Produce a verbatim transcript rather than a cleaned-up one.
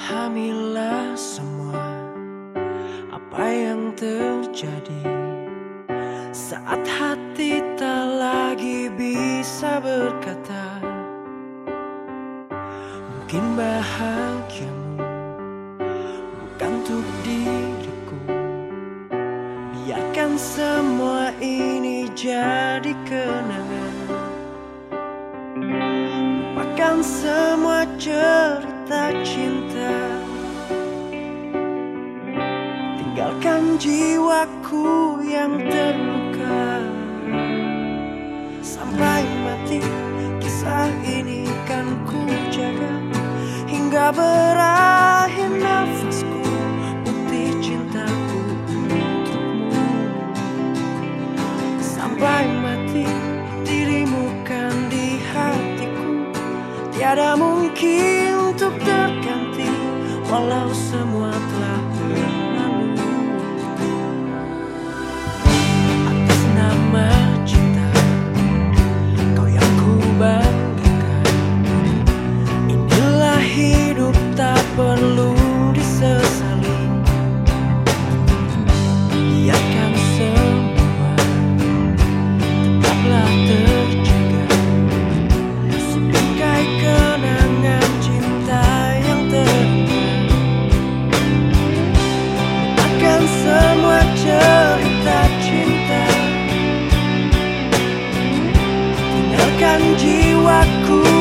Pahamilah semua apa yang terjadi saat hati tak lagi bisa berkata. Mungkin bahagiamu bukan untuk diriku. Biarkan semua ini jadi kenangan. Lupakan semua cerita cinta. Tinggalkan jiwaku yang terluka. Sampai mati kisah ini kan ku jaga, hingga berakhir nafasku, bukti cintaku untukmu. Sampai mati dirimu kan di hatiku, tiada mungkin untuk terganti, walau semua telah berlalu. Atas nama cinta, kau yang ku banggakan. Inilah hidup tak perlu disesali. Biarkan semua tetaplah terjaga, sebingkai kenangan cinta yang terindah. Lupakan semua cerita cinta. Tinggalkan jiwaku